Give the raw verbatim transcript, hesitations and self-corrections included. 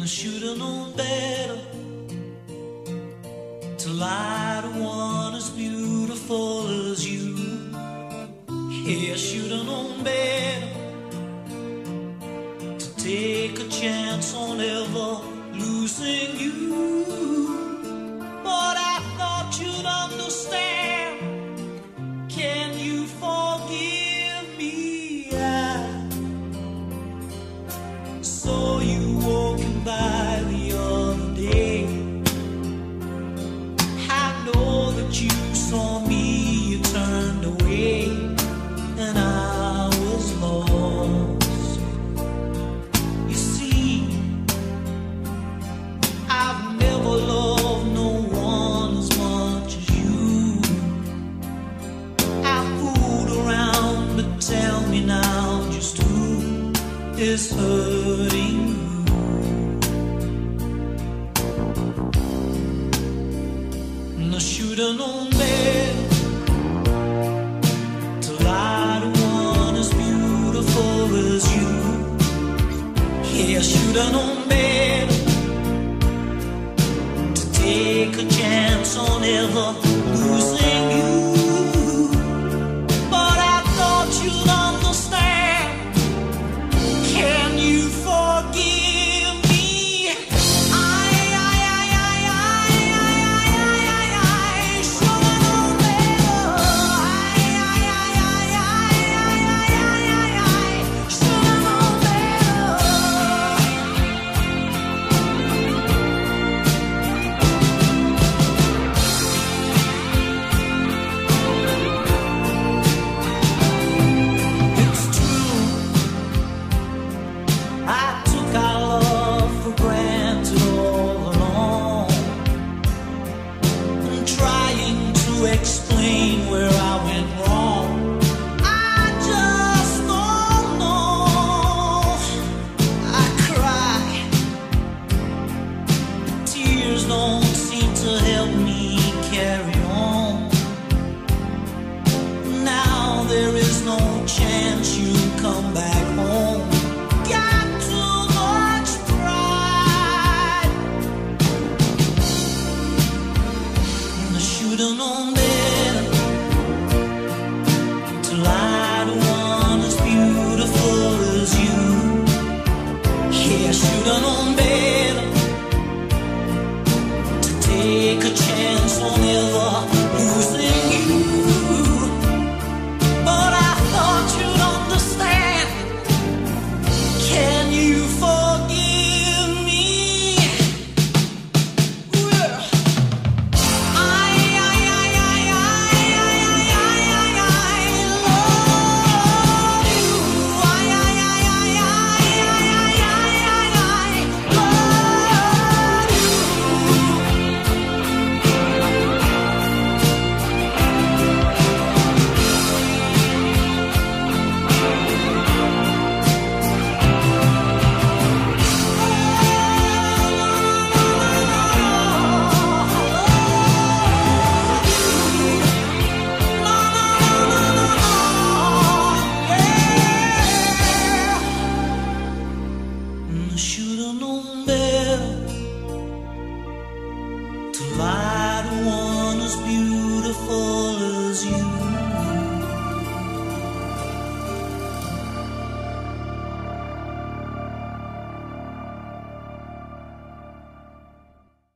I should've known better to lie to one as beautiful as you. Yeah, I should've known better to take a chance on ever losing you. But I thought you'd understand. Can you forgive me? I saw you walking by the other day. I know that you saw me, you turned away, and I was lost. You see, I've never loved no one as much as you. I fooled around, but tell me now just who is hurting you? I should've known